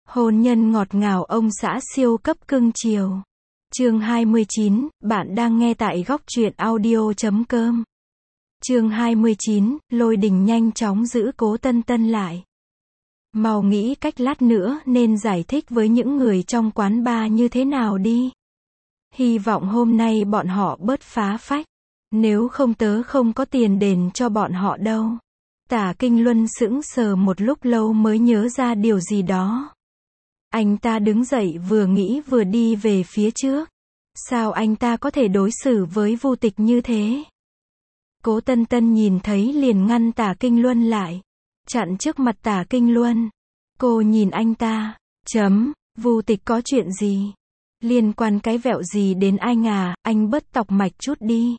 Hôn nhân ngọt ngào ông xã siêu cấp cưng chiều. Chương 29, bạn đang nghe tại góc truyện audio.com. Chương 29, Lôi Đình nhanh chóng giữ Cố Tân Tân lại. Mau nghĩ cách lát nữa nên giải thích với những người trong quán bar như thế nào đi. Hy vọng hôm nay bọn họ bớt phá phách. Nếu không tớ không có tiền đền cho bọn họ đâu. Tả Kinh Luân sững sờ một lúc lâu mới nhớ ra điều gì đó. Anh ta đứng dậy vừa nghĩ vừa đi về phía trước. Sao anh ta có thể đối xử với Vu Tịch như thế? Cố Tân Tân nhìn thấy liền ngăn Tả Kinh Luân lại. Chặn trước mặt Tả Kinh Luân. Cô nhìn anh ta. Vu Tịch có chuyện gì? Liên quan cái vẹo gì đến anh à, anh bớt tọc mạch chút đi.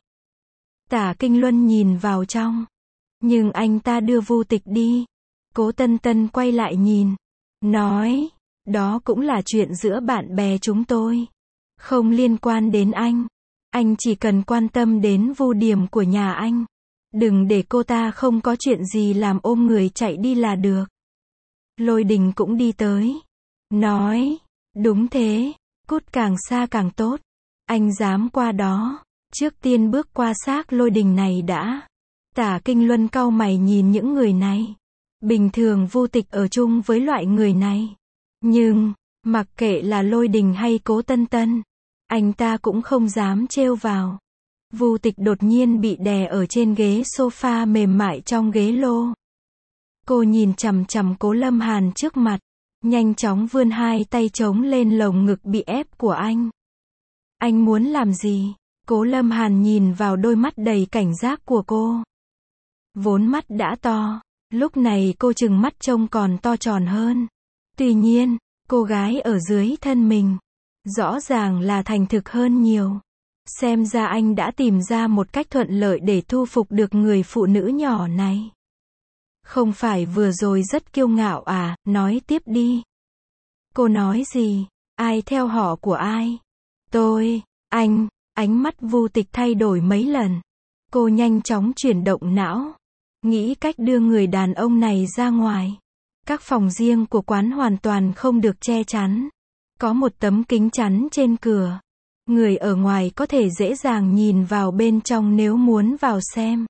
Tả Kinh Luân nhìn vào trong. Nhưng anh ta đưa Vu Tịch đi. Cố Tân Tân quay lại nhìn. Nói, đó cũng là chuyện giữa bạn bè chúng tôi. Không liên quan đến anh. Anh chỉ cần quan tâm đến Vu Điềm của nhà anh. Đừng để cô ta không có chuyện gì làm ôm người chạy đi là được. Lôi Đình cũng đi tới. Nói, đúng thế, cút càng xa càng tốt. Anh dám qua đó. Trước tiên bước qua xác Lôi Đình này đã. Tả Kinh Luân cau mày nhìn những người này. Bình thường Vu Tịch ở chung với loại người này. Nhưng, mặc kệ là Lôi Đình hay Cố Tân Tân, anh ta cũng không dám trêu vào. Vu Tịch đột nhiên bị đè ở trên ghế sofa mềm mại trong ghế lô. Cô nhìn chằm chằm Cố Lâm Hàn trước mặt, nhanh chóng vươn hai tay chống lên lồng ngực bị ép của anh. Anh muốn làm gì? Cố Lâm Hàn nhìn vào đôi mắt đầy cảnh giác của cô. Vốn mắt đã to, lúc này cô trừng mắt trông còn to tròn hơn. Tuy nhiên, cô gái ở dưới thân mình, rõ ràng là thành thực hơn nhiều. Xem ra anh đã tìm ra một cách thuận lợi để thu phục được người phụ nữ nhỏ này. Không phải vừa rồi rất kiêu ngạo à, nói tiếp đi. Cô nói gì? Ai theo họ của ai? Tôi, anh, ánh mắt Vu Tịch thay đổi mấy lần. Cô nhanh chóng chuyển động não. Nghĩ cách đưa người đàn ông này ra ngoài. Các phòng riêng của quán hoàn toàn không được che chắn. Có một tấm kính chắn trên cửa. Người ở ngoài có thể dễ dàng nhìn vào bên trong nếu muốn vào xem.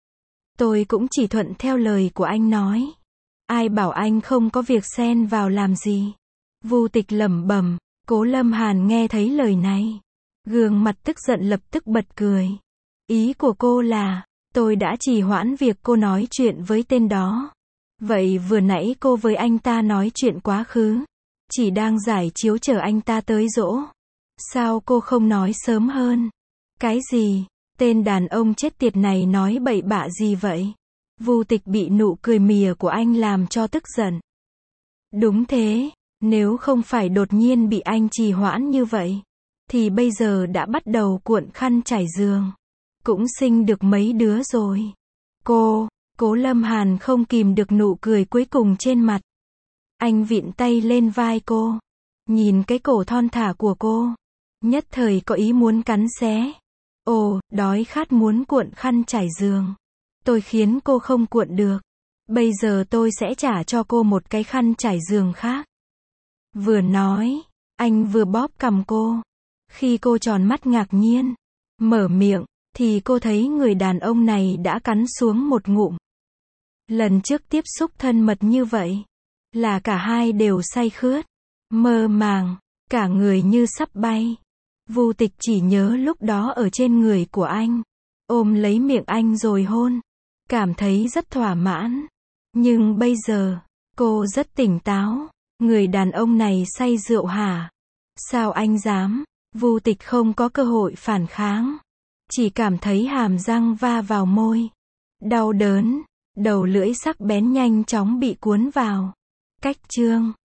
Tôi cũng chỉ thuận theo lời của anh nói. Ai bảo anh không có việc xen vào làm gì? Vu Tịch lẩm bẩm. Cố Lâm Hàn nghe thấy lời này. Gương mặt tức giận lập tức bật cười. Ý của cô là, tôi đã trì hoãn việc cô nói chuyện với tên đó. Vậy vừa nãy cô với anh ta nói chuyện quá khứ. Chỉ đang giải chiếu chờ anh ta tới dỗ. Sao cô không nói sớm hơn? Cái gì? Tên đàn ông chết tiệt này nói bậy bạ gì vậy? Vu Tịch bị nụ cười mỉa của anh làm cho tức giận. Đúng thế, nếu không phải đột nhiên bị anh trì hoãn như vậy, thì bây giờ đã bắt đầu cuộn khăn trải giường. Cũng sinh được mấy đứa rồi. Cố Lâm Hàn không kìm được nụ cười cuối cùng trên mặt. Anh vịn tay lên vai cô. Nhìn cái cổ thon thả của cô. Nhất thời có ý muốn cắn xé. Ồ, đói khát muốn cuộn khăn trải giường. Tôi khiến cô không cuộn được. Bây giờ tôi sẽ trả cho cô một cái khăn trải giường khác. Vừa nói, anh vừa bóp cằm cô. Khi cô tròn mắt ngạc nhiên, mở miệng, thì cô thấy người đàn ông này đã cắn xuống một ngụm. Lần trước tiếp xúc thân mật như vậy, là cả hai đều say khướt, mơ màng, cả người như sắp bay. Vu Tịch chỉ nhớ lúc đó ở trên người của anh, ôm lấy miệng anh rồi hôn, cảm thấy rất thỏa mãn. Nhưng bây giờ, cô rất tỉnh táo, người đàn ông này say rượu hả? Sao anh dám? Vu Tịch không có cơ hội phản kháng, chỉ cảm thấy hàm răng va vào môi, đau đớn, đầu lưỡi sắc bén nhanh chóng bị cuốn vào. Cách chương